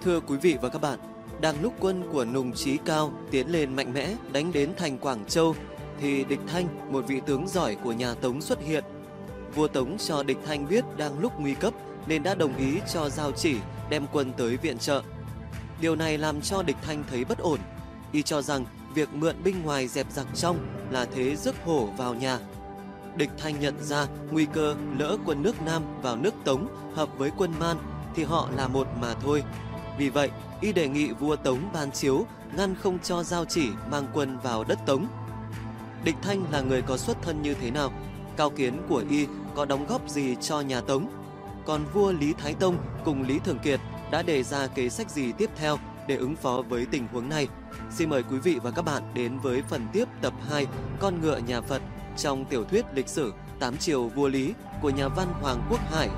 Thưa quý vị và các bạn, đang lúc quân của Nùng Chí Cao tiến lên mạnh mẽ đánh đến thành Quảng Châu, thì Địch Thanh, một vị tướng giỏi của nhà Tống xuất hiện. Vua Tống cho Địch Thanh biết đang lúc nguy cấp nên đã đồng ý cho giao chỉ đem quân tới viện trợ. Điều này làm cho Địch Thanh thấy bất ổn. Y cho rằng việc mượn binh ngoài dẹp giặc trong là thế rước hổ vào nhà. Địch Thanh nhận ra nguy cơ lỡ quân nước Nam vào nước Tống hợp với quân Man thì họ là một mà thôi. Vì vậy, y đề nghị vua Tống ban chiếu ngăn không cho giao chỉ mang quân vào đất Tống. Địch Thanh là người có xuất thân như thế nào? Cao kiến của y có đóng góp gì cho nhà Tống? Còn vua Lý Thái Tông cùng Lý Thường Kiệt đã đề ra kế sách gì tiếp theo để ứng phó với tình huống này? Xin mời quý vị và các bạn đến với phần tiếp tập 2 Con ngựa nhà Phật trong tiểu thuyết lịch sử 8 triều vua Lý của nhà văn Hoàng Quốc Hải.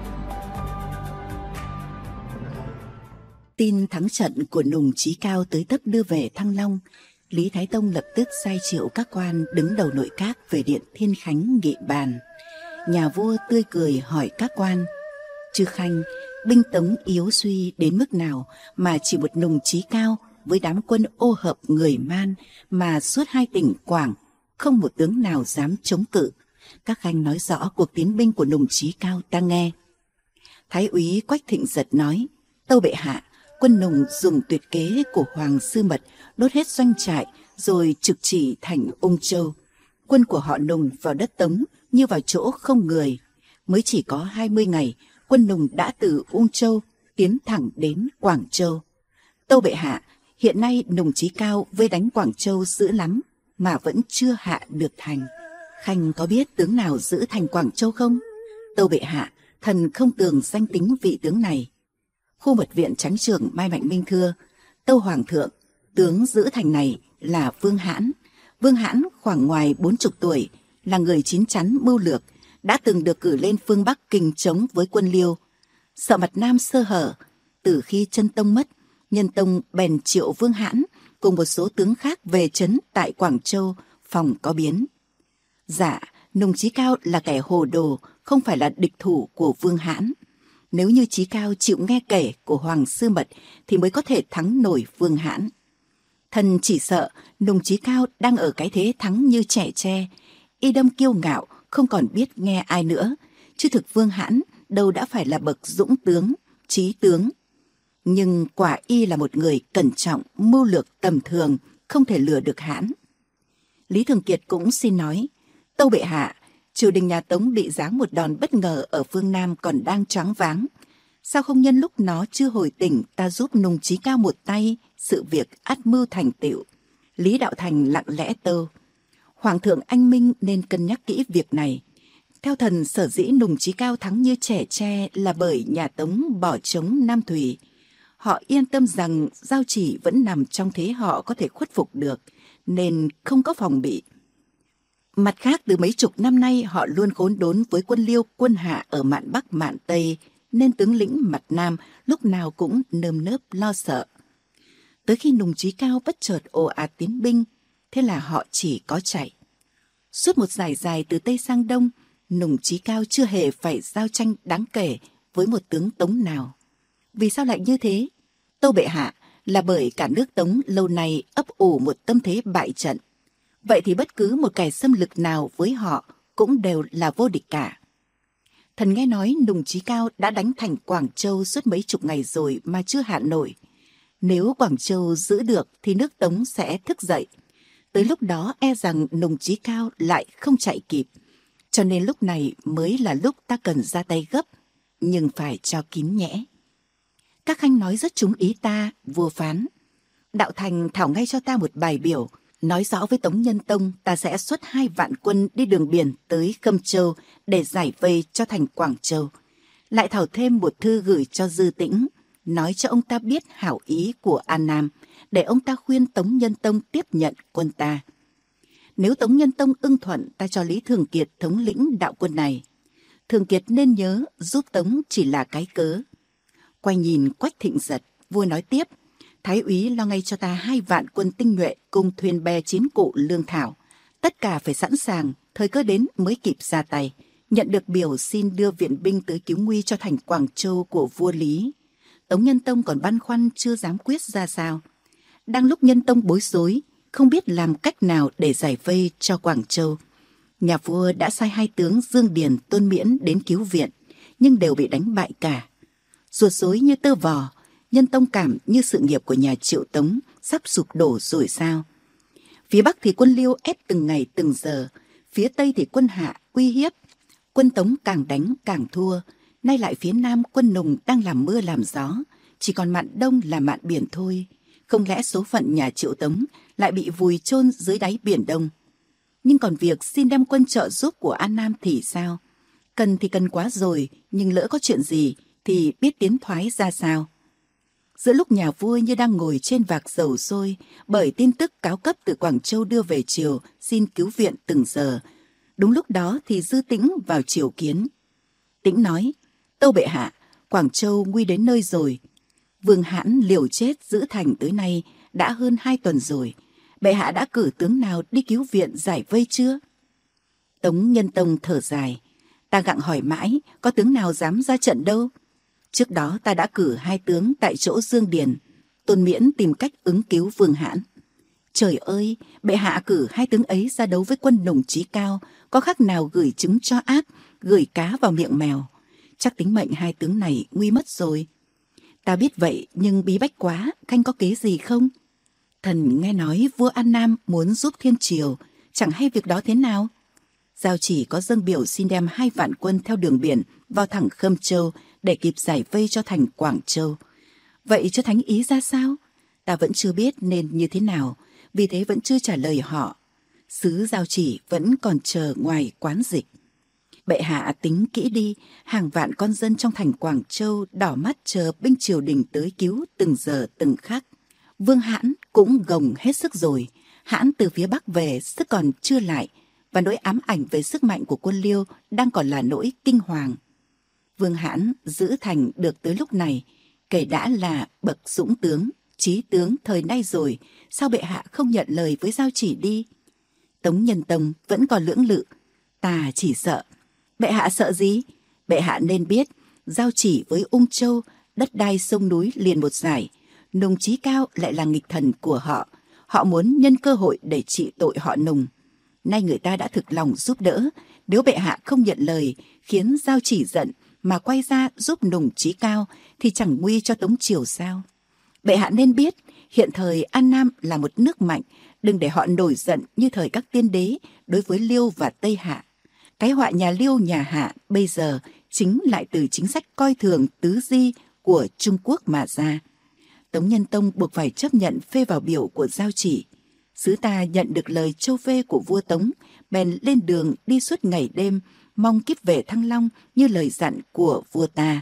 Tin thắng trận của Nùng Chí Cao tới tấp đưa về Thăng Long, Lý Thái Tông lập tức sai triệu các quan đứng đầu nội các về điện Thiên Khánh nghị bàn. Nhà vua tươi cười hỏi các quan: Chư Khanh, binh Tống yếu suy đến mức nào mà chỉ một Nùng Chí Cao với đám quân ô hợp người Man mà suốt 2 tỉnh Quảng không một tướng nào dám chống cự. Các khanh nói rõ cuộc tiến binh của Nùng Chí Cao ta nghe. Thái úy Quách Thịnh Giật nói: Tâu bệ hạ, quân Nùng dùng tuyệt kế của Hoàng Sư Mật đốt hết doanh trại rồi trực chỉ thành Ung Châu. Quân của họ Nùng vào đất Tống như vào chỗ không người. Mới chỉ có 20 ngày, quân Nùng đã từ Ung Châu tiến thẳng đến Quảng Châu. Tâu bệ hạ, hiện nay Nùng Chí Cao vây đánh Quảng Châu dữ lắm mà vẫn chưa hạ được thành. Khanh có biết tướng nào giữ thành Quảng Châu không? Tâu bệ hạ, thần không tường danh tính vị tướng này. Khu mật viện Chánh Trưởng Mai Mạnh Minh thưa: Tâu Hoàng thượng, tướng giữ thành này là Vương Hãn. Vương Hãn khoảng ngoài 40 tuổi, là người chín chắn mưu lược, đã từng được cử lên phương Bắc kình chống với quân Liêu. Sợ mặt Nam sơ hở, từ khi Chân Tông mất, Nhân Tông bèn triệu Vương Hãn cùng một số tướng khác về trấn tại Quảng Châu phòng có biến. Dạ, Nùng Chí Cao là kẻ hồ đồ, không phải là địch thủ của Vương Hãn. Nếu như Chí Cao chịu nghe kể của Hoàng Sư Mật thì mới có thể thắng nổi Vương Hãn. Thần chỉ sợ Nùng Chí Cao đang ở cái thế thắng như trẻ tre, y đâm kiêu ngạo, không còn biết nghe ai nữa, chứ thực Vương Hãn đâu đã phải là bậc dũng tướng, trí tướng. Nhưng quả y là một người cẩn trọng, mưu lược tầm thường, không thể lừa được Hãn. Lý Thường Kiệt cũng xin nói: Tâu bệ hạ, triều đình nhà Tống bị giáng một đòn bất ngờ ở phương Nam còn đang choáng váng. Sao không nhân lúc nó chưa hồi tỉnh ta giúp Nùng Chí Cao một tay, sự việc ắt mưu thành tựu. Lý Đạo Thành lặng lẽ tâu: Hoàng thượng anh minh nên cân nhắc kỹ việc này. Theo thần, sở dĩ Nùng Chí Cao thắng như trẻ tre là bởi nhà Tống bỏ trống Nam Thùy. Họ yên tâm rằng giao chỉ vẫn nằm trong thế họ có thể khuất phục được, nên không có phòng bị. Mặt khác, từ mấy chục năm nay họ luôn khốn đốn với quân Liêu quân Hạ ở mạn Bắc mạn Tây, nên tướng lĩnh mặt Nam lúc nào cũng nơm nớp lo sợ. Tới khi Nùng Chí Cao bất chợt ồ ạt tiến binh, thế là họ chỉ có chạy. Suốt một dải dài từ Tây sang Đông, Nùng Chí Cao chưa hề phải giao tranh đáng kể với một tướng Tống nào. Vì sao lại như thế? Tâu bệ hạ, là bởi cả nước Tống lâu nay ấp ủ một tâm thế bại trận. Vậy thì bất cứ một kẻ xâm lược nào với họ cũng đều là vô địch cả. Thần nghe nói Nùng Chí Cao đã đánh thành Quảng Châu suốt mấy chục ngày rồi mà chưa hạ nổi. Nếu Quảng Châu giữ được thì nước Tống sẽ thức dậy. Tới lúc đó e rằng Nùng Chí Cao lại không chạy kịp. Cho nên lúc này mới là lúc ta cần ra tay gấp, nhưng phải cho kín nhẽ. Các khanh nói rất trúng ý ta, vua phán. Đạo Thành thảo ngay cho ta một bài biểu, nói rõ với Tống Nhân Tông ta sẽ xuất 2 vạn quân đi đường biển tới Khâm Châu để giải vây cho thành Quảng Châu. Lại thảo thêm một thư gửi cho Dư Tĩnh, nói cho ông ta biết hảo ý của An Nam, để ông ta khuyên Tống Nhân Tông tiếp nhận quân ta. Nếu Tống Nhân Tông ưng thuận, ta cho Lý Thường Kiệt thống lĩnh đạo quân này. Thường Kiệt nên nhớ giúp Tống chỉ là cái cớ. Quay nhìn Quách Thịnh Giật, vua nói tiếp: Thái úy lo ngay cho ta 2 vạn quân tinh nhuệ cùng thuyền bè chiến cụ lương thảo. Tất cả phải sẵn sàng, thời cơ đến mới kịp ra tay. Nhận được biểu xin đưa viện binh tới cứu nguy cho thành Quảng Châu của vua Lý. Tống Nhân Tông còn băn khoăn chưa dám quyết ra sao. Đang lúc Nhân Tông bối rối, không biết làm cách nào để giải vây cho Quảng Châu, nhà vua đã sai hai tướng Dương Điền, Tôn Miễn đến cứu viện, nhưng đều bị đánh bại cả. Ruột rối như tơ vò, Nhân Tông cảm như sự nghiệp của nhà Triệu Tống sắp sụp đổ rồi sao. Phía Bắc thì quân Liêu ép từng ngày từng giờ, phía Tây thì quân Hạ uy hiếp. Quân Tống càng đánh càng thua, nay lại phía Nam quân Nùng đang làm mưa làm gió, chỉ còn mạn Đông là mạn biển thôi. Không lẽ số phận nhà Triệu Tống lại bị vùi chôn dưới đáy Biển Đông? Nhưng còn việc xin đem quân trợ giúp của An Nam thì sao? Cần thì cần quá rồi, nhưng lỡ có chuyện gì thì biết tiến thoái ra sao? Giữa lúc nhà vua như đang ngồi trên vạc dầu sôi bởi tin tức cáo cấp từ Quảng Châu đưa về triều xin cứu viện từng giờ, đúng lúc đó thì Dư Tĩnh vào triều kiến. Tĩnh nói: Tâu bệ hạ, Quảng Châu nguy đến nơi rồi. Vương Hãn liều chết giữ thành tới nay đã hơn 2 tuần rồi. Bệ hạ đã cử tướng nào đi cứu viện giải vây chưa? Tống Nhân Tông thở dài: Ta gặng hỏi mãi, có tướng nào dám ra trận đâu. Trước đó ta đã cử 2 tướng tại chỗ Dương Điền. Tôn Miễn tìm cách ứng cứu Vương Hãn. Trời ơi, bệ hạ cử 2 tướng ấy ra đấu với quân Nùng Chí Cao, có khác nào gửi trứng cho ác, gửi cá vào miệng mèo. Chắc tính mệnh 2 tướng này nguy mất rồi. Ta biết vậy, nhưng bí bách quá, khanh có kế gì không? Thần nghe nói vua An Nam muốn giúp Thiên Triều, chẳng hay việc đó thế nào. Giao chỉ có dâng biểu xin đem 2 vạn quân theo đường biển vào thẳng Khâm Châu để kịp giải vây cho thành Quảng Châu. Vậy cho thánh ý ra sao? Ta vẫn chưa biết nên như thế nào, vì thế vẫn chưa trả lời họ. Sứ giao chỉ vẫn còn chờ ngoài quán dịch. Bệ hạ tính kỹ đi, hàng vạn con dân trong thành Quảng Châu đỏ mắt chờ binh triều đình tới cứu từng giờ từng khắc. Vương Hãn cũng gồng hết sức rồi. Hãn từ phía Bắc về sức còn chưa lại, và nỗi ám ảnh về sức mạnh của quân Liêu đang còn là nỗi kinh hoàng. Vương Hãn giữ thành được tới lúc này, kể đã là bậc dũng tướng, trí tướng thời nay rồi, sao bệ hạ không nhận lời với giao chỉ đi? Tống Nhân Tông vẫn còn lưỡng lự. Ta chỉ sợ. Bệ hạ sợ gì? Bệ hạ nên biết, giao chỉ với Ung Châu, đất đai sông núi liền một giải. Nùng Chí Cao lại là nghịch thần của họ. Họ muốn nhân cơ hội để trị tội họ Nùng. Nay người ta đã thực lòng giúp đỡ. Nếu bệ hạ không nhận lời, khiến giao chỉ giận mà quay ra giúp Nùng Chí Cao, thì chẳng nguy cho Tống Triều sao? Bệ hạ nên biết, hiện thời An Nam là một nước mạnh, đừng để họ nổi giận như thời các tiên đế đối với Liêu và Tây Hạ. Cái họa nhà Liêu nhà Hạ bây giờ chính lại từ chính sách coi thường tứ di của Trung Quốc mà ra. Tống Nhân Tông buộc phải chấp nhận phê vào biểu của giao chỉ. Sứ ta nhận được lời châu phê của vua Tống, bèn lên đường đi suốt ngày đêm, mong kíp về Thăng Long như lời dặn của vua ta.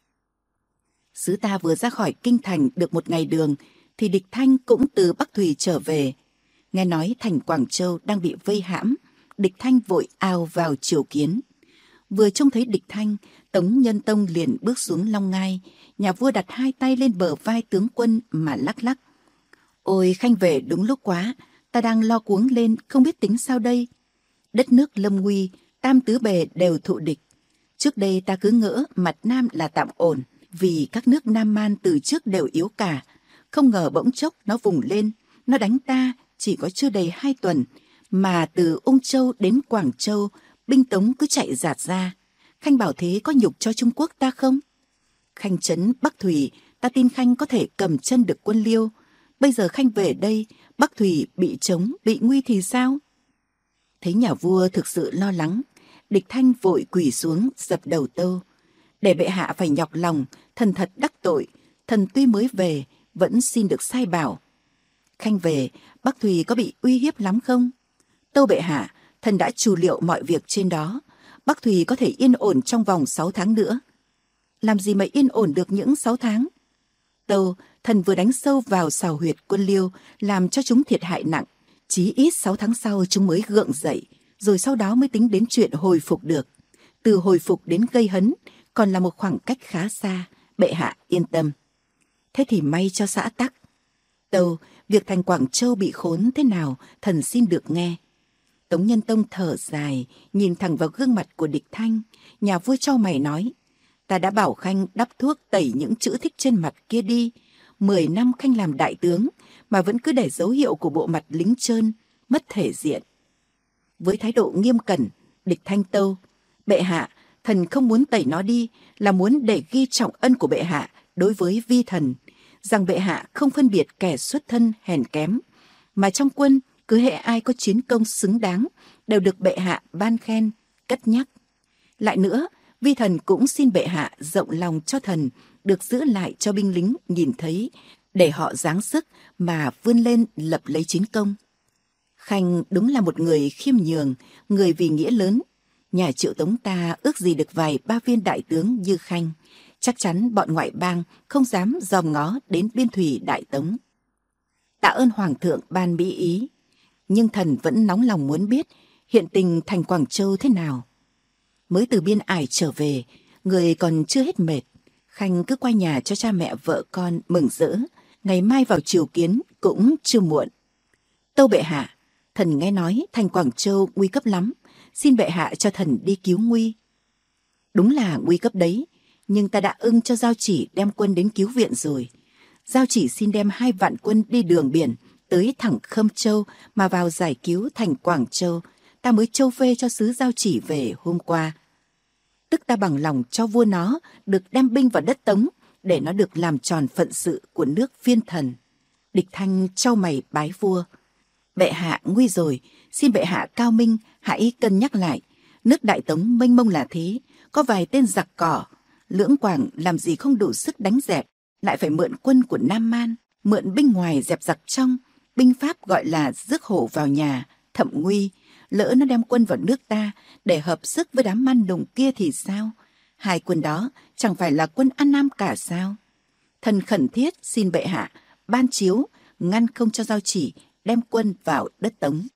Sứ ta vừa ra khỏi kinh thành được một ngày đường, thì địch Thanh cũng từ Bắc Thùy trở về. Nghe nói thành Quảng Châu đang bị vây hãm, địch Thanh vội ào vào triều kiến. Vừa trông thấy địch Thanh, Tống Nhân Tông liền bước xuống Long Ngai. Nhà vua đặt 2 tay lên bờ vai tướng quân mà lắc lắc. Ôi, khanh về đúng lúc quá, ta đang lo cuống lên không biết tính sao đây. Đất nước lâm nguy, tam tứ bề đều thụ địch. Trước đây ta cứ ngỡ mặt Nam là tạm ổn, vì các nước Nam Man từ trước đều yếu cả. Không ngờ bỗng chốc nó vùng lên, nó đánh ta chỉ có chưa đầy 2 tuần, mà từ Ung Châu đến Quảng Châu, binh Tống cứ chạy rạt ra. Khanh bảo thế có nhục cho Trung Quốc ta không? Khanh trấn Bắc Thùy, ta tin Khanh có thể cầm chân được quân Liêu. Bây giờ Khanh về đây, Bắc Thùy bị trống, bị nguy thì sao? Thấy nhà vua thực sự lo lắng, địch Thanh vội quỳ xuống dập đầu tâu. Để bệ hạ phải nhọc lòng, thần thật đắc tội, thần tuy mới về, vẫn xin được sai bảo. Khanh về, Bắc Thùy có bị uy hiếp lắm không? Tâu bệ hạ, thần đã trù liệu mọi việc trên đó. Bắc Thùy có thể yên ổn trong vòng 6 tháng nữa. Làm gì mà yên ổn được những 6 tháng? Tâu, thần vừa đánh sâu vào sào huyệt quân Liêu, làm cho chúng thiệt hại nặng. Chí ít 6 tháng sau chúng mới gượng dậy, rồi sau đó mới tính đến chuyện hồi phục được. Từ hồi phục đến gây hấn còn là một khoảng cách khá xa, bệ hạ yên tâm. Thế thì may cho xã Tắc. Tâu, việc thành Quảng Châu bị khốn thế nào, thần xin được nghe. Tống Nhân Tông thở dài, nhìn thẳng vào gương mặt của địch Thanh. Nhà vua chau mày nói, Ta đã bảo Khanh đắp thuốc tẩy những chữ thích trên mặt kia đi. 10 năm Khanh làm đại tướng mà vẫn cứ để dấu hiệu của bộ mặt lính trơn, mất thể diện. Với thái độ nghiêm cẩn, Địch Thanh tâu: bệ hạ, thần không muốn tẩy nó đi, là muốn để ghi trọng ân của bệ hạ đối với vi thần, rằng bệ hạ không phân biệt kẻ xuất thân hèn kém, mà trong quân cứ hễ ai có chiến công xứng đáng đều được bệ hạ ban khen, cất nhắc. Lại nữa, vi thần cũng xin bệ hạ rộng lòng cho thần được giữ lại cho binh lính nhìn thấy, để họ giáng sức mà vươn lên lập lấy chiến công. Khanh đúng là một người khiêm nhường, người vì nghĩa lớn. Nhà Triệu Tống ta ước gì được vài ba viên đại tướng như Khanh, chắc chắn bọn ngoại bang không dám dòm ngó đến biên thùy Đại Tống. Tạ ơn Hoàng thượng ban mỹ ý, nhưng thần vẫn nóng lòng muốn biết hiện tình thành Quảng Châu thế nào. Mới từ biên ải trở về, người còn chưa hết mệt. Khanh cứ qua nhà cho cha mẹ vợ con mừng rỡ, ngày mai vào triều kiến cũng chưa muộn. Tâu bệ hạ, thần nghe nói thành Quảng Châu nguy cấp lắm, xin bệ hạ cho thần đi cứu nguy. Đúng là nguy cấp đấy, nhưng ta đã ưng cho Giao Chỉ đem quân đến cứu viện rồi. Giao Chỉ xin đem 2 vạn quân đi đường biển tới thẳng Khâm Châu mà vào giải cứu thành Quảng Châu. Ta mới châu phê cho sứ Giao Chỉ về hôm qua. Tức ta bằng lòng cho vua nó được đem binh vào đất Tống, để nó được làm tròn phận sự của nước Viên Thần. Địch Thanh chau mày bái vua: bệ hạ nguy rồi, xin bệ hạ cao minh, hãy cân nhắc lại. Nước Đại Tống mênh mông là thế, có vài tên giặc cỏ, Lưỡng Quảng làm gì không đủ sức đánh dẹp, lại phải mượn quân của Nam Man, mượn binh ngoài dẹp giặc trong. Binh pháp gọi là rước hổ vào nhà, thậm nguy. Lỡ nó đem quân vào nước ta để hợp sức với đám Man Nùng kia thì sao? 2 quân đó chẳng phải là quân An Nam cả sao? Thần khẩn thiết xin bệ hạ ban chiếu ngăn không cho Giao Chỉ đem quân vào đất Tống.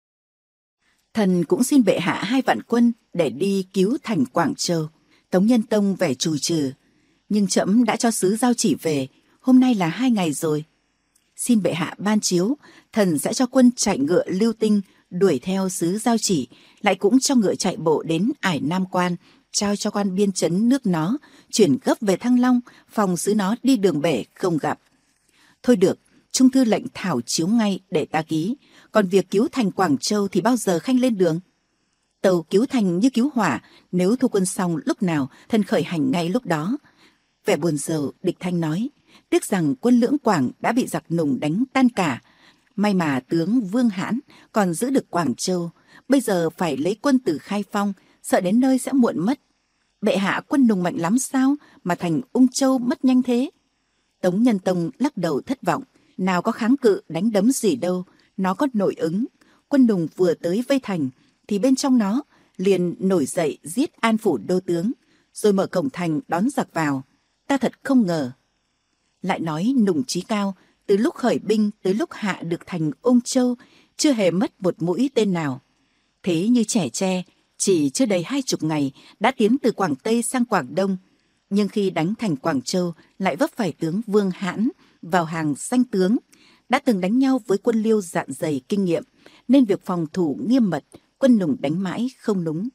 Thần cũng xin bệ hạ 2 vạn quân để đi cứu thành Quảng Châu. Tống Nhân Tông về trù trừ, nhưng trẫm đã cho sứ Giao Chỉ về, hôm nay là 2 ngày rồi. Xin bệ hạ ban chiếu, thần sẽ cho quân chạy ngựa lưu tinh đuổi theo sứ Giao Chỉ, lại cũng cho ngựa chạy bộ đến ải Nam Quan, trao cho quan biên chấn nước nó, chuyển gấp về Thăng Long, phòng sứ nó đi đường bể không gặp. Thôi được, trung thư lệnh thảo chiếu ngay để ta ký, còn việc cứu thành Quảng Châu thì bao giờ Khanh lên đường? Tàu cứu thành như cứu hỏa, nếu thu quân xong lúc nào, thần khởi hành ngay lúc đó. Vẻ buồn rầu, Địch Thanh nói: tiếc rằng quân Lưỡng Quảng đã bị giặc Nùng đánh tan cả. May mà tướng Vương Hãn còn giữ được Quảng Châu, bây giờ phải lấy quân từ Khai Phong, sợ đến nơi sẽ muộn mất. Bệ hạ quân Nùng mạnh lắm sao mà thành Ung Châu mất nhanh thế? Tống Nhân Tông lắc đầu thất vọng: nào có kháng cự đánh đấm gì đâu, nó có nội ứng. Quân Nùng vừa tới vây thành thì bên trong nó liền nổi dậy giết an phủ đô tướng, rồi mở cổng thành đón giặc vào. Ta thật không ngờ. Lại nói Nùng Chí Cao từ lúc khởi binh tới lúc hạ được thành Ung Châu chưa hề mất một mũi tên nào. Thế như trẻ tre, chỉ chưa đầy 20 ngày đã tiến từ Quảng Tây sang Quảng Đông, nhưng khi đánh thành Quảng Châu lại vấp phải tướng Vương Hãn vào hàng danh tướng, đã từng đánh nhau với quân Liêu dạn dày kinh nghiệm, nên việc phòng thủ nghiêm mật, quân Nùng đánh mãi không núng.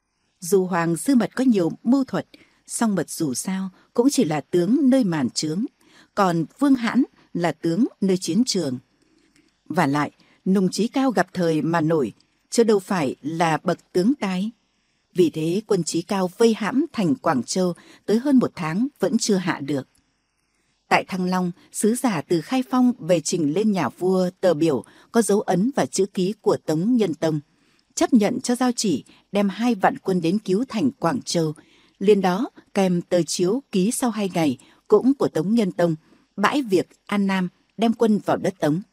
Dù Hoàng Sư Mật có nhiều mưu thuật, song Mật dù sao cũng chỉ là tướng nơi màn trướng, còn Vương Hãn là tướng nơi chiến trường. Và lại, Nùng Chí Cao gặp thời mà nổi, chứ đâu phải là bậc tướng tài. Vì thế quân Chí Cao vây hãm thành Quảng Châu tới hơn 1 tháng vẫn chưa hạ được. Tại Thăng Long, sứ giả từ Khai Phong về trình lên nhà vua tờ biểu có dấu ấn và chữ ký của Tống Nhân Tông, chấp nhận cho Giao Chỉ đem 2 vạn quân đến cứu thành Quảng Châu. Liền đó kèm tờ chiếu ký sau 2 ngày cũng của Tống Nhân Tông, bãi việc An Nam đem quân vào đất Tống.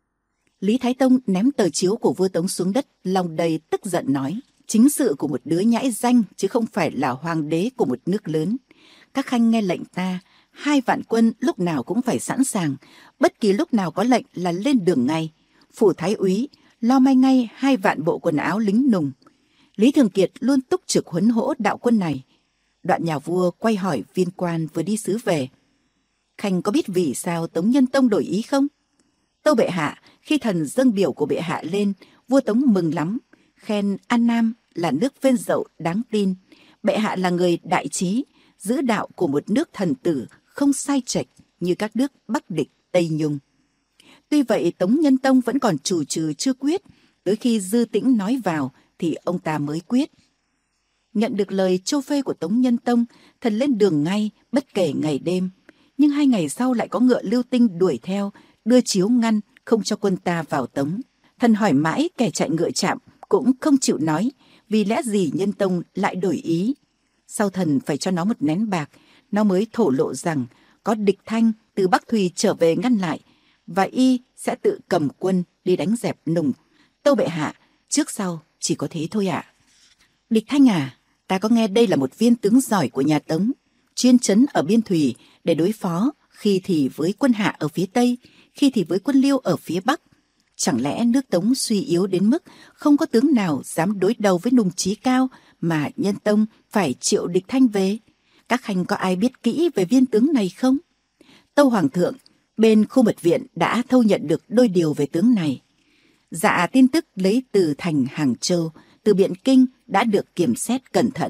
Lý Thái Tông ném tờ chiếu của vua Tống xuống đất, lòng đầy tức giận nói: chính sự của một đứa nhãi danh chứ không phải là hoàng đế của một nước lớn. Các khanh nghe lệnh ta, 2 vạn quân lúc nào cũng phải sẵn sàng, bất kỳ lúc nào có lệnh là lên đường ngay. Phủ Thái úy lo may ngay 2 vạn bộ quần áo lính Nùng. Lý Thường Kiệt luôn túc trực huấn hỗ đạo quân này. Đoạn nhà vua quay hỏi viên quan vừa đi sứ về: khanh có biết vì sao Tống Nhân Tông đổi ý không? Tâu bệ hạ, khi thần dâng biểu của bệ hạ lên, vua Tống mừng lắm, khen An Nam là nước phên dậu đáng tin. Bệ hạ là người đại trí, giữ đạo của một nước thần tử không sai chệch như các nước Bắc địch Tây Nhung. Tuy vậy Tống Nhân Tông vẫn còn chù chừ chưa quyết, tới khi Dư Tĩnh nói vào thì ông ta mới quyết. Nhận được lời châu phê của Tống Nhân Tông, thần lên đường ngay bất kể ngày đêm. Nhưng 2 ngày sau lại có ngựa Lưu Tinh đuổi theo, đưa chiếu ngăn, không cho quân ta vào Tống. Thần hỏi mãi kẻ chạy ngựa chạm cũng không chịu nói, vì lẽ gì Nhân Tông lại đổi ý. Sau thần phải cho nó một nén bạc, nó mới thổ lộ rằng có địch Thanh từ Bắc Thùy trở về ngăn lại, và y sẽ tự cầm quân đi đánh dẹp Nùng. Tâu bệ hạ, trước sau chỉ có thế thôi ạ. Địch Thanh à, ta có nghe đây là một viên tướng giỏi của nhà Tống, chuyên trấn ở biên thùy để đối phó, khi thì với quân Hạ ở phía Tây, khi thì với quân Liêu ở phía Bắc. Chẳng lẽ nước Tống suy yếu đến mức không có tướng nào dám đối đầu với Nùng Chí Cao mà Nhân Tông phải triệu địch Thanh về? Các khanh có ai biết kỹ về viên tướng này không? Tâu Hoàng thượng, bên khu mật viện đã thâu nhận được đôi điều về tướng này. Dạ tin tức lấy từ thành Hàng Châu, từ Biện Kinh đã được kiểm xét cẩn thận.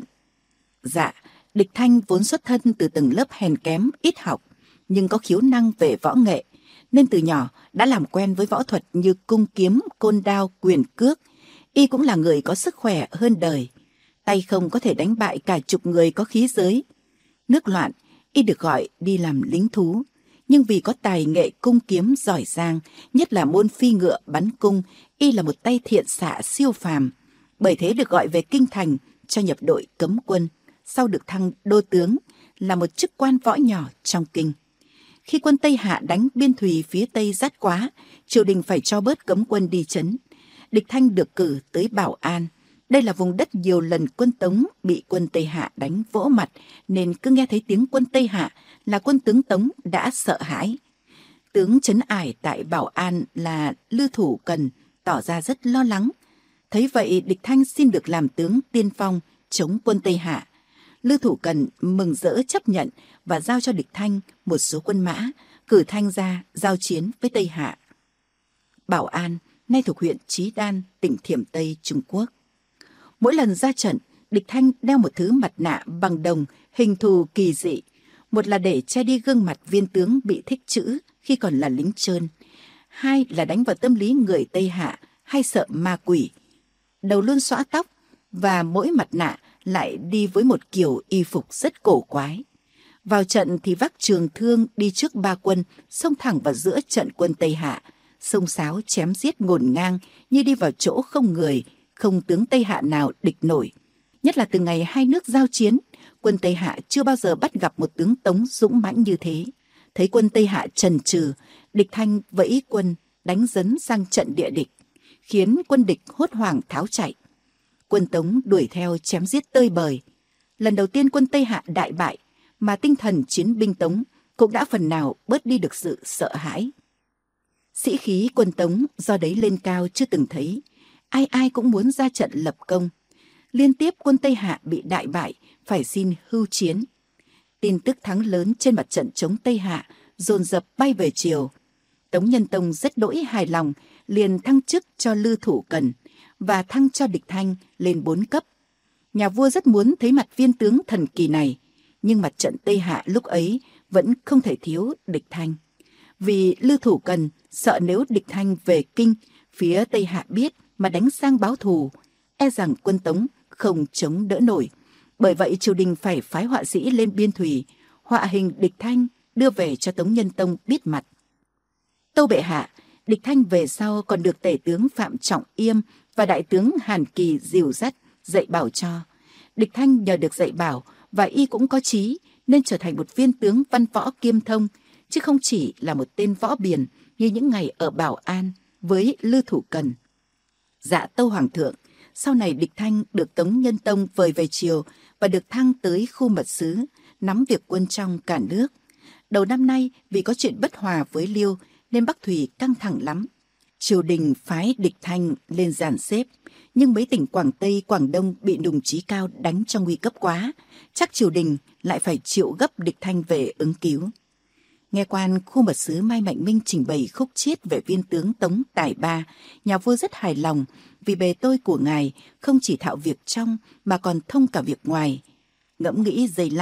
Dạ, địch Thanh vốn xuất thân từ tầng lớp hèn kém, ít học, nhưng có khiếu năng về võ nghệ, nên từ nhỏ đã làm quen với võ thuật như cung kiếm, côn đao, quyền cước. Y cũng là người có sức khỏe hơn đời, tay không có thể đánh bại cả chục người có khí giới. Nước loạn, y được gọi đi làm lính thú, nhưng vì có tài nghệ cung kiếm giỏi giang, nhất là môn phi ngựa bắn cung, y là một tay thiện xạ siêu phàm. Bởi thế được gọi về kinh thành cho nhập đội cấm quân, sau được thăng đô tướng, là một chức quan võ nhỏ trong kinh. Khi quân Tây Hạ đánh biên thùy phía Tây rát quá, triều đình phải cho bớt cấm quân đi trấn. Địch Thanh được cử tới Bảo An. Đây là vùng đất nhiều lần quân Tống bị quân Tây Hạ đánh vỗ mặt, nên cứ nghe thấy tiếng quân Tây Hạ là quân tướng Tống đã sợ hãi. Tướng trấn ải tại Bảo An là Lư Thủ Cần tỏ ra rất lo lắng. Thấy vậy địch Thanh xin được làm tướng tiên phong chống quân Tây Hạ. Lư Thủ Cần mừng rỡ chấp nhận và giao cho địch Thanh một số quân mã, cử Thanh ra giao chiến với Tây Hạ. Bảo An nay thuộc huyện Chí Đan, tỉnh Thiểm Tây, Trung Quốc. Mỗi lần ra trận, địch Thanh đeo một thứ mặt nạ bằng đồng hình thù kỳ dị. Một là để che đi gương mặt viên tướng bị thích chữ khi còn là lính trơn. 2 là đánh vào tâm lý người Tây Hạ hay sợ ma quỷ. Đầu luôn xõa tóc, và mỗi mặt nạ lại đi với một kiểu y phục rất cổ quái. Vào trận thì vác trường thương đi trước 3 quân, xông thẳng vào giữa trận quân Tây Hạ, xông xáo chém giết ngổn ngang như đi vào chỗ không người, không tướng Tây Hạ nào địch nổi. Nhất là từ ngày 2 nước giao chiến, quân Tây Hạ chưa bao giờ bắt gặp một tướng Tống dũng mãnh như thế. Thấy quân Tây Hạ chần chừ, địch Thanh vẫy quân đánh dấn sang trận địa địch, khiến quân địch hốt hoảng tháo chạy. Quân Tống đuổi theo chém giết tơi bời. Lần đầu tiên quân Tây Hạ đại bại, mà tinh thần chiến binh Tống cũng đã phần nào bớt đi được sự sợ hãi. Sĩ khí quân Tống do đấy lên cao chưa từng thấy, ai ai cũng muốn ra trận lập công. Liên tiếp quân Tây Hạ bị đại bại, phải xin hưu chiến. Tin tức thắng lớn trên mặt trận chống Tây Hạ dồn dập bay về triều. Tống Nhân Tông rất đỗi hài lòng, liền thăng chức cho Lư Thủ Cần và thăng cho địch Thanh lên 4 cấp. Nhà vua rất muốn thấy mặt viên tướng thần kỳ này, nhưng mặt trận Tây Hạ lúc ấy vẫn không thể thiếu địch Thanh. Vì Lư Thủ Cần sợ nếu địch Thanh về kinh, phía Tây Hạ biết mà đánh sang báo thù, e rằng quân Tống không chống đỡ nổi. Bởi vậy triều đình phải phái họa sĩ lên biên thùy, họa hình địch Thanh đưa về cho Tống Nhân Tông biết mặt. Tâu bệ hạ, địch Thanh về sau còn được tể tướng Phạm Trọng Yêm và đại tướng Hàn Kỳ dìu dắt, dạy bảo cho. Địch Thanh nhờ được dạy bảo và y cũng có trí, nên trở thành một viên tướng văn võ kiêm thông, chứ không chỉ là một tên võ biền như những ngày ở Bảo An với Lư Thủ Cần. Dạ tâu hoàng thượng, sau này địch Thanh được Tống Nhân Tông vời về triều và được thăng tới khu mật sứ, nắm việc quân trong cả nước. Đầu năm nay vì có chuyện bất hòa với Liêu nên Bắc Thùy căng thẳng lắm. Triều đình phái địch Thanh lên dàn xếp, nhưng mấy tỉnh Quảng Tây, Quảng Đông bị Nùng Chí Cao đánh trong nguy cấp quá, chắc triều đình lại phải triệu gấp địch Thanh về ứng cứu. Nghe quan khu mật sứ Mai Mạnh Minh trình bày khúc chiết về viên tướng Tống Tài Ba, nhà vua rất hài lòng vì bề tôi của ngài không chỉ thạo việc trong mà còn thông cả việc ngoài. Ngẫm nghĩ giây lát,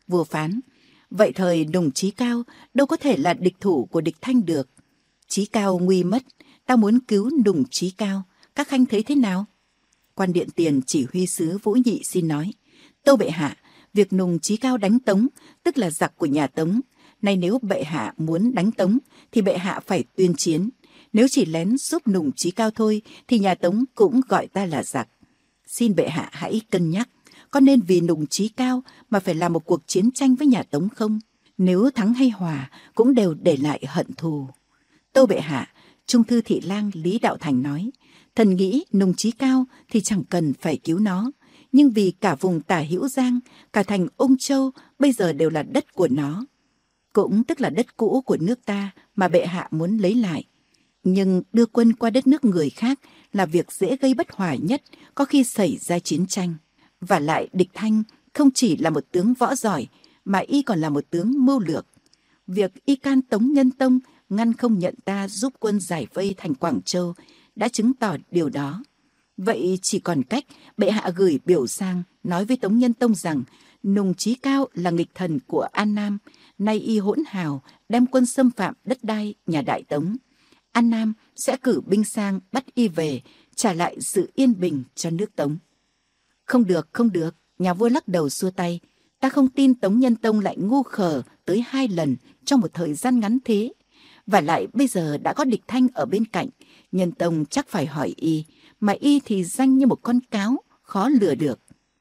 Vua phán: vậy thời Nùng Chí Cao đâu có thể là địch thủ của địch Thanh được. Chí Cao nguy mất, ta muốn cứu Nùng Chí Cao, các khanh thấy thế nào? Quan Điện Tiền chỉ huy sứ Vũ Nhị xin nói: tâu bệ hạ, việc Nùng Chí Cao đánh Tống tức là giặc của nhà Tống. Nay nếu bệ hạ muốn đánh Tống thì bệ hạ phải tuyên chiến. Nếu chỉ lén giúp Nùng Chí Cao thôi thì nhà Tống cũng gọi ta là giặc. Xin bệ hạ hãy cân nhắc, có nên vì Nùng Chí Cao mà phải làm một cuộc chiến tranh với nhà Tống không? Nếu thắng hay hòa cũng đều để lại hận thù. Tâu bệ hạ, Trung thư thị lang Lý Đạo Thành nói: thần nghĩ Nùng Chí Cao thì chẳng cần phải cứu nó, nhưng vì cả vùng Tả Hữu Giang, cả thành Ung Châu bây giờ đều là đất của nó, cũng tức là đất cũ của nước ta mà bệ hạ muốn lấy lại. Nhưng đưa quân qua đất nước người khác là việc dễ gây bất hòa nhất, có khi xảy ra chiến tranh. Và lại địch Thanh không chỉ là một tướng võ giỏi, mà y còn là một tướng mưu lược. Việc y can Tống Nhân Tông ngăn không nhận ta giúp quân giải vây thành Quảng Châu đã chứng tỏ điều đó. Vậy chỉ còn cách bệ hạ gửi biểu sang nói với Tống Nhân Tông rằng Nùng Chí Cao là nghịch thần của An Nam, nay y hỗn hào đem quân xâm phạm đất đai nhà Đại Tống. An Nam sẽ cử binh sang bắt y về, trả lại sự yên bình cho nước Tống. Không được, không được, nhà vua lắc đầu xua tay. Ta không tin Tống Nhân Tông lại ngu khờ tới 2 lần trong một thời gian ngắn thế. Và lại bây giờ đã có địch Thanh ở bên cạnh, Nhân Tông chắc phải hỏi y, mà y thì danh như một con cáo, khó lừa được.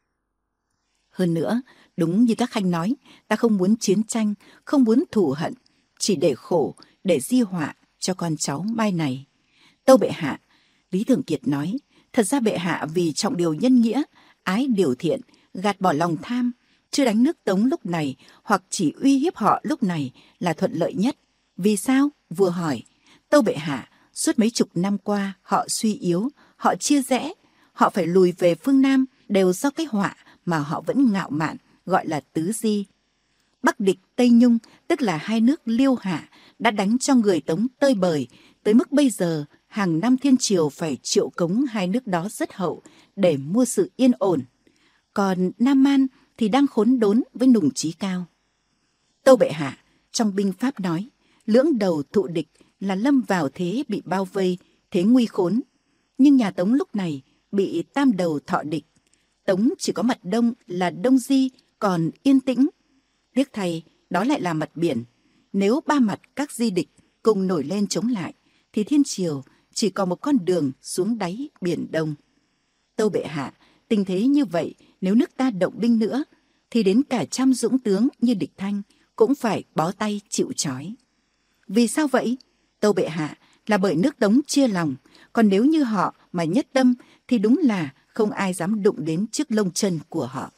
Hơn nữa, đúng như các khanh nói, ta không muốn chiến tranh, không muốn thù hận, chỉ để khổ, để di họa cho con cháu mai này. Tâu bệ hạ, Lý Thường Kiệt nói, thật ra bệ hạ vì trọng điều nhân nghĩa, ái điều thiện, gạt bỏ lòng tham, chưa đánh nước Tống lúc này hoặc chỉ uy hiếp họ lúc này là thuận lợi nhất. Vì sao? Vua hỏi. Tâu bệ hạ, suốt mấy chục năm qua họ suy yếu, họ chia rẽ, họ phải lùi về phương Nam đều do cái họa mà họ vẫn ngạo mạn gọi là tứ di. Bắc địch Tây Nhung, tức là 2 nước Liêu Hạ, đã đánh cho người Tống tơi bời, tới mức bây giờ hàng năm thiên triều phải triệu cống 2 nước đó rất hậu để mua sự yên ổn. Còn Nam Man thì đang khốn đốn với Nùng Chí Cao. Tâu bệ hạ, trong binh pháp nói, lưỡng đầu thụ địch là lâm vào thế bị bao vây, thế nguy khốn. Nhưng nhà Tống lúc này bị tam đầu thọ địch. Tống chỉ có mặt đông là Đông Di, còn yên tĩnh. Tiếc thay, đó lại là mặt biển. Nếu 3 mặt các di địch cùng nổi lên chống lại, thì thiên triều chỉ còn một con đường xuống đáy Biển Đông. Tâu bệ hạ, tình thế như vậy, nếu nước ta động binh nữa, thì đến cả trăm dũng tướng như địch Thanh cũng phải bó tay chịu trói. Vì sao vậy? Tâu bệ hạ, là bởi nước Tống chia lòng, còn nếu như họ mà nhất tâm thì đúng là không ai dám đụng đến chiếc lông chân của họ.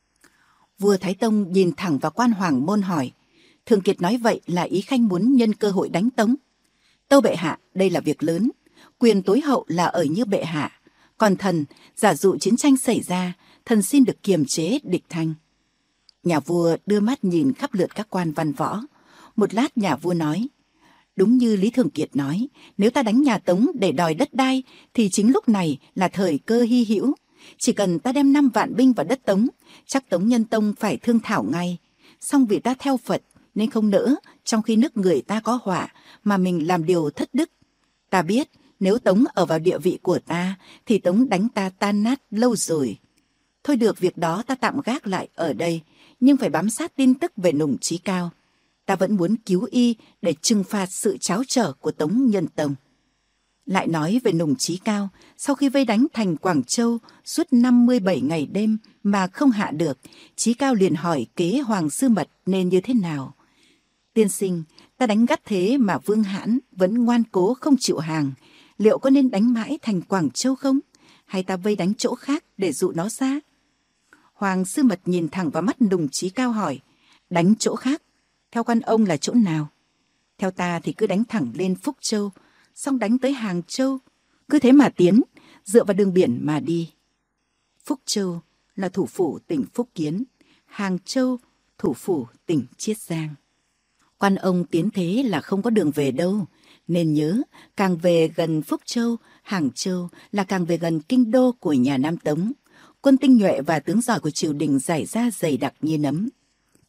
Vua Thái Tông nhìn thẳng vào quan Hoàng Môn hỏi, Thường Kiệt nói vậy là ý khanh muốn nhân cơ hội đánh Tống. Tâu bệ hạ, đây là việc lớn, quyền tối hậu là ở như bệ hạ. Còn thần, giả dụ chiến tranh xảy ra, thần xin được kiềm chế địch Thanh. Nhà vua đưa mắt nhìn khắp lượt các quan văn võ. Một lát nhà vua nói, đúng như Lý Thường Kiệt nói, nếu ta đánh nhà Tống để đòi đất đai, thì chính lúc này là thời cơ hy hữu. Chỉ cần ta đem 5 vạn binh vào đất Tống, chắc Tống Nhân Tông phải thương thảo ngay. Song vì ta theo Phật nên không nỡ, trong khi nước người ta có họa mà mình làm điều thất đức. Ta biết nếu Tống ở vào địa vị của ta thì Tống đánh ta tan nát lâu rồi. Thôi được, việc đó ta tạm gác lại ở đây, nhưng phải bám sát tin tức về Nùng Chí Cao. Ta vẫn muốn cứu y để trừng phạt sự tráo trở của Tống Nhân Tông. Lại nói về Nùng Chí Cao, sau khi vây đánh thành Quảng Châu suốt 57 ngày đêm mà không hạ được, Chí Cao liền hỏi kế Hoàng Sư Mật nên như thế nào. Tiên sinh, ta đánh gắt thế mà Vương Hãn vẫn ngoan cố không chịu hàng. Liệu có nên đánh mãi thành Quảng Châu không? Hay ta vây đánh chỗ khác để dụ nó ra? Hoàng Sư Mật nhìn thẳng vào mắt Nùng Chí Cao hỏi, đánh chỗ khác? Theo quan ông là chỗ nào? Theo ta thì cứ đánh thẳng lên Phúc Châu, xong đánh tới Hàng Châu. Cứ thế mà tiến, dựa vào đường biển mà đi. Phúc Châu là thủ phủ tỉnh Phúc Kiến, Hàng Châu thủ phủ tỉnh Chiết Giang. Quan ông tiến thế là không có đường về đâu, nên nhớ càng về gần Phúc Châu, Hàng Châu là càng về gần kinh đô của nhà Nam Tống. Quân tinh nhuệ và tướng giỏi của triều đình rải ra dày đặc như nấm.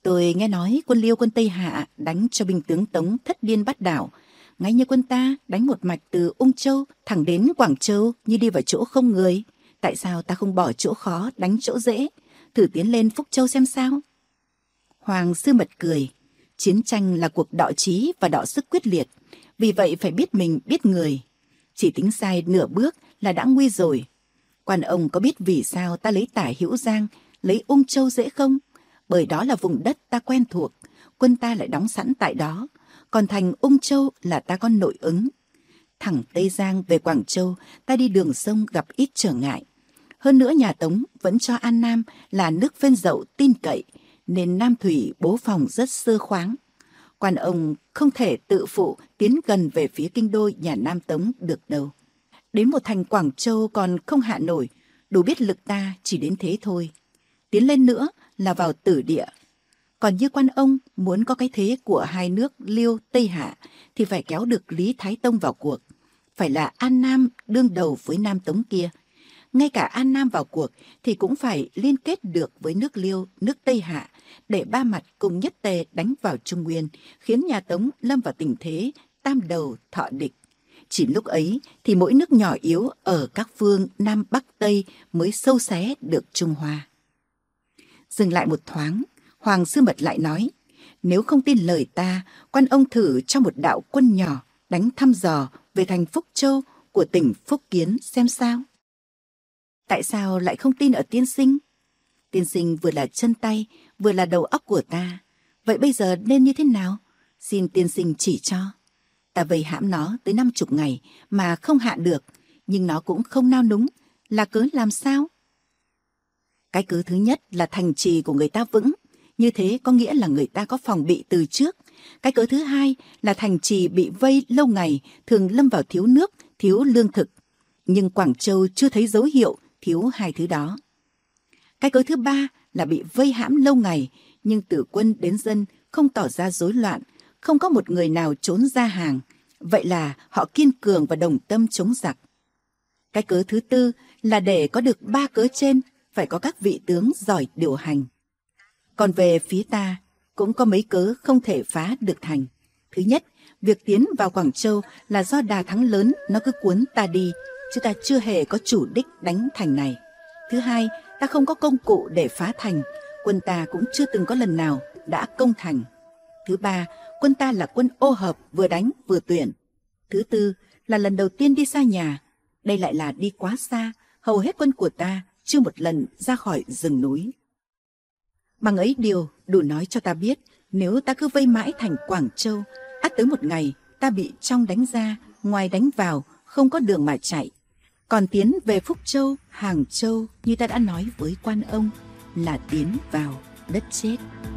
Tôi nghe nói quân Liêu quân Tây Hạ đánh cho binh tướng Tống thất điên bát đảo, ngay như quân ta đánh một mạch từ Ung Châu thẳng đến Quảng Châu như đi vào chỗ không người. Tại sao ta không bỏ chỗ khó đánh chỗ dễ, thử tiến lên Phúc Châu xem sao? Hoàng Sư Mật cười. Chiến tranh là cuộc đọ trí và đọ sức quyết liệt, vì vậy phải biết mình biết người. Chỉ tính sai nửa bước là đã nguy rồi. Quan ông có biết vì sao ta lấy Tả Hữu Giang, lấy Ung Châu dễ không? Bởi đó là vùng đất ta quen thuộc, quân ta lại đóng sẵn tại đó. Còn thành Ung Châu là ta có nội ứng. Thẳng Tây Giang về Quảng Châu, ta đi đường sông gặp ít trở ngại. Hơn nữa nhà Tống vẫn cho An Nam là nước phên dậu tin cậy, nên Nam Thủy bố phòng rất xơ khoáng. Quan ông không thể tự phụ tiến gần về phía kinh đô nhà Nam Tống được đâu. Đến một thành Quảng Châu còn không hạ nổi, đủ biết lực ta chỉ đến thế thôi. Tiến lên nữa là vào Tử Địa. Còn như quan ông muốn có cái thế của hai nước Liêu Tây Hạ thì phải kéo được Lý Thái Tông vào cuộc. Phải là An Nam đương đầu với Nam Tống kia. Ngay cả An Nam vào cuộc thì cũng phải liên kết được với nước Liêu, nước Tây Hạ để ba mặt cùng nhất tề đánh vào Trung Nguyên, khiến nhà Tống lâm vào tình thế tam đầu thọ địch. Chỉ lúc ấy thì mỗi nước nhỏ yếu ở các phương Nam Bắc Tây mới sâu xé được Trung Hoa. Dừng lại một thoáng, Hoàng Sư Mật lại nói, nếu không tin lời ta, quan ông thử cho một đạo quân nhỏ đánh thăm dò về thành Phúc Châu của tỉnh Phúc Kiến xem sao. Tại sao lại không tin ở tiên sinh? Tiên sinh vừa là chân tay, vừa là đầu óc của ta. Vậy bây giờ nên như thế nào? Xin tiên sinh chỉ cho. Ta vây hãm nó tới 50 ngày mà không hạ được, nhưng nó cũng không nao núng. Là cớ làm sao? Cái cớ thứ nhất là thành trì của người ta vững. Như thế có nghĩa là người ta có phòng bị từ trước. Cái cớ thứ hai là thành trì bị vây lâu ngày, thường lâm vào thiếu nước, thiếu lương thực. Nhưng Quảng Châu chưa thấy dấu hiệu thiếu hai thứ đó. Cái cớ thứ ba là bị vây hãm lâu ngày, nhưng từ quân đến dân không tỏ ra rối loạn, không có một người nào trốn ra hàng. Vậy là họ kiên cường và đồng tâm chống giặc. Cái cớ thứ tư là để có được ba cớ trên, phải có các vị tướng giỏi điều hành. Còn về phía ta, cũng có mấy cớ không thể phá được thành. Thứ nhất, việc tiến vào Quảng Châu là do đà thắng lớn nó cứ cuốn ta đi, chứ ta chưa hề có chủ đích đánh thành này. Thứ hai, ta không có công cụ để phá thành, quân ta cũng chưa từng có lần nào đã công thành. Thứ ba, quân ta là quân ô hợp vừa đánh vừa tuyển. Thứ tư, là lần đầu tiên đi xa nhà, đây lại là đi quá xa, hầu hết quân của ta chưa một lần ra khỏi rừng núi. Bằng ấy điều đủ nói cho ta biết, nếu ta cứ vây mãi thành Quảng Châu, ắt tới một ngày ta bị trong đánh ra, ngoài đánh vào, không có đường mà chạy. Còn tiến về Phúc Châu, Hàng Châu như ta đã nói với quan ông là tiến vào đất chết.